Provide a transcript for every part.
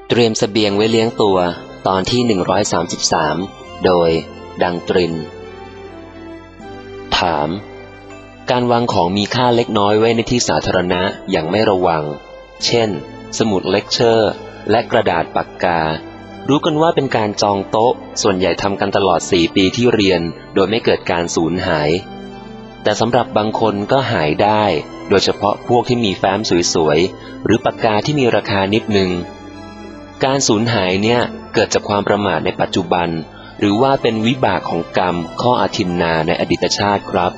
เตรียมเสบียงไว้เลี้ยงตัวตอนที่133โดยดังตรินถามการวางของมีค่าเล็กน้อยไว้ในที่สาธารณะอย่างไม่ระวังเช่นสมุดเลคเชอร์และกระดาษปากการู้กันว่าเป็นการจองโต๊ะส่วนใหญ่ทำกันตลอด4 ปีที่เรียนโดยไม่เกิดการสูญหายแต่สำหรับบางคนก็หายได้โดยเฉพาะพวกที่มีแฟ้มสวยๆหรือปากกาที่มีราคานิดนึงการสูญหายเนี่ยเกิดจากความประมาทในปัจจุบันหรือว่าเป็นวิบากของกรรมข้ออาทินนาในอดีตชาติครับ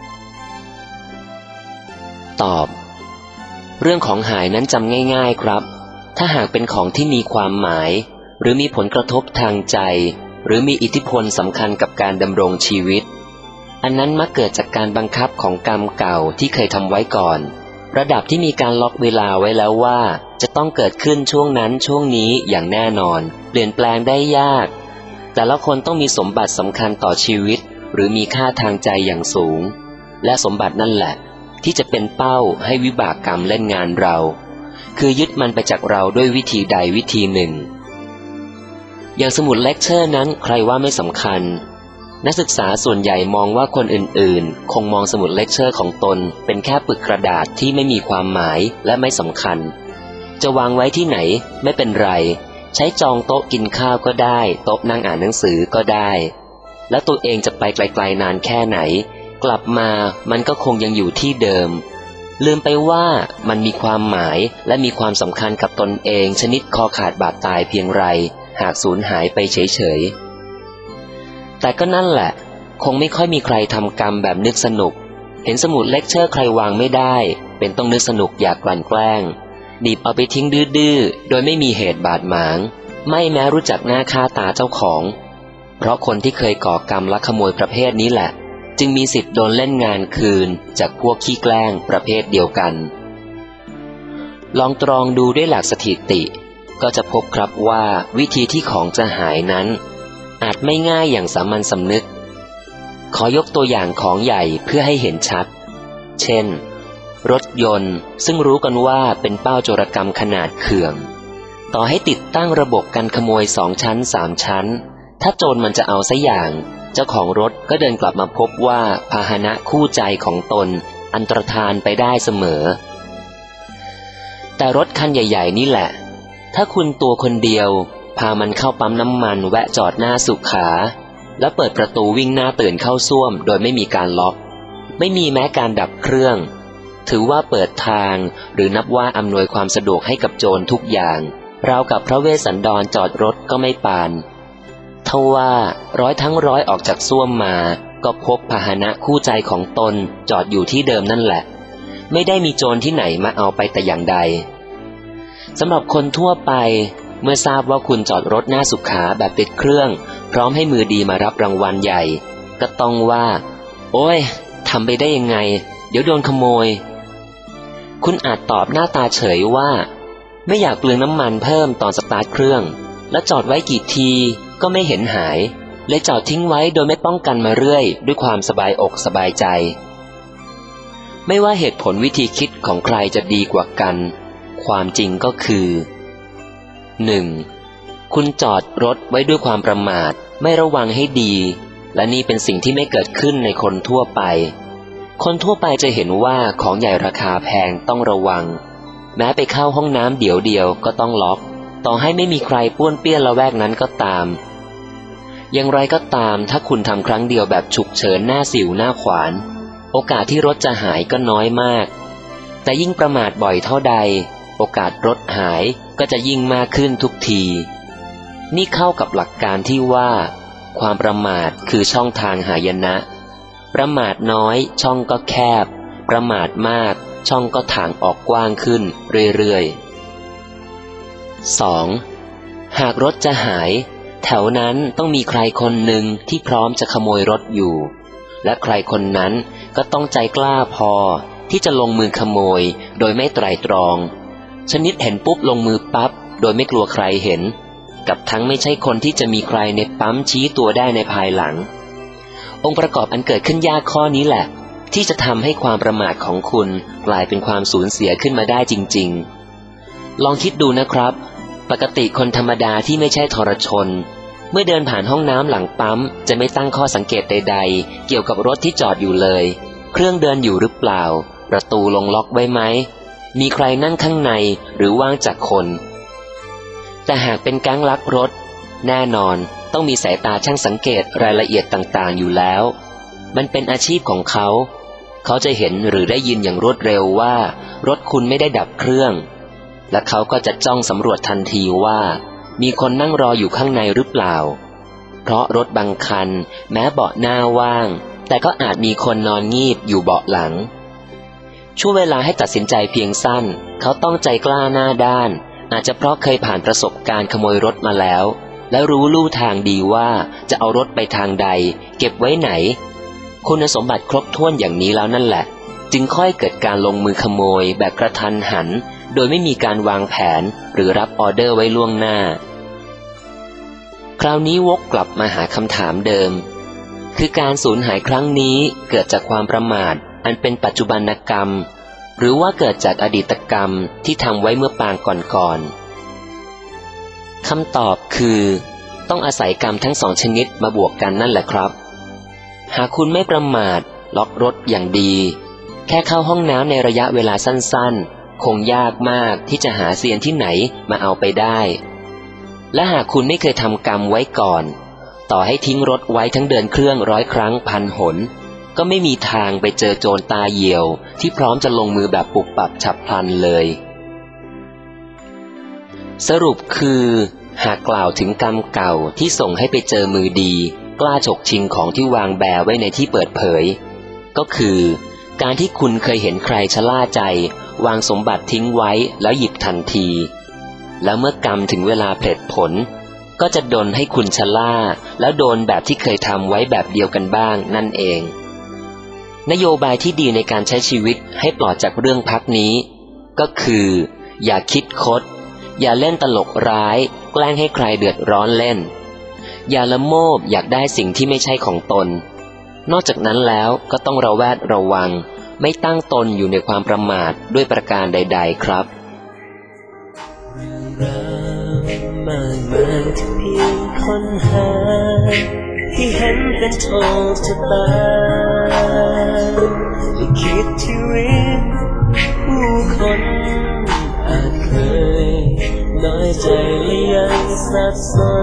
ตอบเรื่องของหายนั้นจำง่ายๆครับถ้าหากเป็นของที่มีความหมายหรือมีผลกระทบทางใจหรือมีอิทธิพลสำคัญกับการดำรงชีวิตอันนั้นมักเกิดจากการบังคับของกรรมเก่าที่เคยทำไว้ก่อนระดับที่มีการล็อกเวลาไว้แล้วว่าจะต้องเกิดขึ้นช่วงนั้นช่วงนี้อย่างแน่นอนเปลี่ยนแปลงได้ยากแต่ละคนต้องมีสมบัติสำคัญต่อชีวิตหรือมีค่าทางใจอย่างสูงและสมบัตินั่นแหละที่จะเป็นเป้าให้วิบากกรรมเล่นงานเราคือยึดมันไปจากเราด้วยวิธีใดวิธีหนึ่งอย่างสมุดเลคเชอร์นั้นใครว่าไม่สำคัญนักศึกษาส่วนใหญ่มองว่าคนอื่นๆคงมองสมุดเลคเชอร์ของตนเป็นแค่ปึกกระดาษที่ไม่มีความหมายและไม่สำคัญจะวางไว้ที่ไหนไม่เป็นไรใช้จองโต๊ะกินข้าวก็ได้โต๊ะนั่งอ่านหนังสือก็ได้แล้วตัวเองจะไปไกลๆนานแค่ไหนกลับมามันก็คงยังอยู่ที่เดิมลืมไปว่ามันมีความหมายและมีความสำคัญกับตนเองชนิดคอขาดบาดตายเพียงไรหากสูญหายไปเฉยๆแต่ก็นั่นแหละคงไม่ค่อยมีใครทำกรรมแบบนึกสนุกเห็นสมุดเลคเชอร์ใครวางไม่ได้เป็นต้องนึกสนุกอยากกลั่นแกล้งดีบเอาไปทิ้งดื้อๆโดยไม่มีเหตุบาดหมางไม่แม้รู้จักหน้าค่าตาเจ้าของเพราะคนที่เคยก่อกรรมลักขโมยประเภทนี้แหละจึงมีสิทธิ์โดนเล่นงานคืนจากพวกขี้แกล้งประเภทเดียวกันลองตรองดูด้วยหลักสถิติก็จะพบครับว่าวิธีที่ของจะหายนั้นอาจไม่ง่ายอย่างสามัญสำนึกขอยกตัวอย่างของใหญ่เพื่อให้เห็นชัดเช่นรถยนต์ซึ่งรู้กันว่าเป็นเป้าโจรกรรมขนาดเขื่องต่อให้ติดตั้งระบบกันขโมย2 ชั้น 3 ชั้นถ้าโจรมันจะเอาซะอย่างเจ้าของรถก็เดินกลับมาพบว่าพาหนะคู่ใจของตนอันตรธานไปได้เสมอแต่รถคันใหญ่ๆนี่แหละถ้าคุณตัวคนเดียวพามันเข้าปั๊มน้ำมันแวะจอดหน้าสุขาแล้วเปิดประตูวิ่งหน้าตื่นเข้าส้วมโดยไม่มีการล็อกไม่มีแม้การดับเครื่องถือว่าเปิดทางหรือนับว่าอำนวยความสะดวกให้กับโจรทุกอย่างราวกับพระเวสสันดรจอดรถก็ไม่ปานทว่าร้อยทั้งร้อยออกจากส้วมมาก็พบพาหนะคู่ใจของตนจอดอยู่ที่เดิมนั่นแหละไม่ได้มีโจรที่ไหนมาเอาไปแต่อย่างใดสำหรับคนทั่วไปเมื่อทราบว่าคุณจอดรถหน้าสุขาแบบติดเครื่องพร้อมให้มือดีมารับรางวัลใหญ่ก็ต้องว่าโอ้ยทำไปได้ยังไงเดี๋ยวโดนขโมยคุณอาจตอบหน้าตาเฉยว่าไม่อยากเปลืองน้ำมันเพิ่มตอนสตาร์ทเครื่องและจอดไว้กี่ทีก็ไม่เห็นหายเลยจอดทิ้งไว้โดยไม่ป้องกันมาเรื่อยด้วยความสบายอกสบายใจไม่ว่าเหตุผลวิธีคิดของใครจะดีกว่ากันความจริงก็คือ 1. คุณจอดรถไว้ด้วยความประมาทไม่ระวังให้ดีและนี่เป็นสิ่งที่ไม่เกิดขึ้นในคนทั่วไปคนทั่วไปจะเห็นว่าของใหญ่ราคาแพงต้องระวังแม้ไปเข้าห้องน้ำเดี๋ยวก็ต้องล็อกต่อให้ไม่มีใครป้วนเปี้ยนละแวกนั้นก็ตามอย่างไรก็ตามถ้าคุณทำครั้งเดียวแบบฉุกเฉินหน้าสิวหน้าขวานโอกาสที่รถจะหายก็น้อยมากแต่ยิ่งประมาทบ่อยเท่าใดโอกาสรถหายก็จะยิ่งมากขึ้นทุกทีนี่เข้ากับหลักการที่ว่าความประมาทคือช่องทางหายนะประมาทน้อยช่องก็แคบประมาทมากช่องก็ถางออกกว้างขึ้นเรื่อยๆ 2. หากรถจะหายแถวนั้นต้องมีใครคนหนึ่งที่พร้อมจะขโมยรถอยู่และใครคนนั้นก็ต้องใจกล้าพอที่จะลงมือขโมยโดยไม่ไตร่ตรองชนิดเห็นปุ๊บลงมือปั๊บโดยไม่กลัวใครเห็นกับทั้งไม่ใช่คนที่จะมีใครในปั๊มชี้ตัวได้ในภายหลังองค์ประกอบอันเกิดขึ้นยากข้อนี้แหละที่จะทำให้ความประมาทของคุณกลายเป็นความสูญเสียขึ้นมาได้จริงๆลองคิดดูนะครับปกติคนธรรมดาที่ไม่ใช่ทรชนเมื่อเดินผ่านห้องน้ำหลังปั๊มจะไม่ตั้งข้อสังเกตใดๆเกี่ยวกับรถที่จอดอยู่เลยเครื่องเดินอยู่หรือเปล่าประตูลงล็อกไว้ไหมมีใครนั่งข้างในหรือว่างจากคนแต่หากเป็นแก๊งลักรถแน่นอนต้องมีสายตาช่างสังเกตรายละเอียดต่างๆอยู่แล้วมันเป็นอาชีพของเขาเขาจะเห็นหรือได้ยินอย่างรวดเร็วว่ารถคุณไม่ได้ดับเครื่องและเขาก็จะจ้องสำรวจทันทีว่ามีคนนั่งรออยู่ข้างในหรือเปล่าเพราะรถบางคันแม้เบาะหน้าว่างแต่ก็อาจมีคนนอนงีบอยู่เบาะหลังช่วงเวลาให้ตัดสินใจเพียงสั้นเขาต้องใจกล้าหน้าด้านอาจจะเพราะเคยผ่านประสบการณ์ขโมยรถมาแล้วและรู้ลู่ทางดีว่าจะเอารถไปทางใดเก็บไว้ไหนคุณสมบัติครบถ้วนอย่างนี้แล้วนั่นแหละจึงค่อยเกิดการลงมือขโมยแบบกระทันหันโดยไม่มีการวางแผนหรือรับออเดอร์ไว้ล่วงหน้าคราวนี้วกกลับมาหาคำถามเดิมคือการสูญหายครั้งนี้เกิดจากความประมาทอันเป็นปัจจุบันกรรมหรือว่าเกิดจากอดีตกรรมที่ทำไว้เมื่อปางก่อนคำตอบคือต้องอาศัยกรรมทั้งสองชนิดมาบวกกันนั่นแหละครับหากคุณไม่ประมาทล็อกรถอย่างดีแค่เข้าห้องน้ำในระยะเวลาสั้นๆคงยากมากที่จะหาเซียนที่ไหนมาเอาไปได้และหากคุณไม่เคยทำกรรมไว้ก่อนต่อให้ทิ้งรถไว้ทั้งเดินเครื่อง100 ครั้งพันหนก็ไม่มีทางไปเจอโจรตาเหี่ยวที่พร้อมจะลงมือแบบปุบปับฉับพลันเลยสรุปคือหากกล่าวถึงกรรมเก่าที่ส่งให้ไปเจอมือดีกล้าฉกชิงของที่วางแบไว้ในที่เปิดเผยก็คือการที่คุณเคยเห็นใครชะล่าใจวางสมบัติทิ้งไว้แล้วหยิบทันทีแล้วเมื่อกรรมถึงเวลาผลิผลก็จะดลให้คุณชะล่าแล้วโดนแบบที่เคยทำไว้แบบเดียวกันบ้างนั่นเองนโยบายที่ดีในการใช้ชีวิตให้ปลอดจากเรื่องพักนี้ก็คืออย่าคิดคดอย่าเล่นตลกร้ายแกล้งให้ใครเดือดร้อนเล่นอย่าละโมบอยากได้สิ่งที่ไม่ใช่ของตนนอกจากนั้นแล้วก็ต้องระแวดระวังไม่ตั้งตนอยู่ในความประมาทด้วยประการใดๆครับเรื่องราวมากมายที่เพียงค้นหาที่เห็นเป็นโชคชะตาลิขิตชีวิตผู้คนอาจเคยน้อยใจและยังสับสน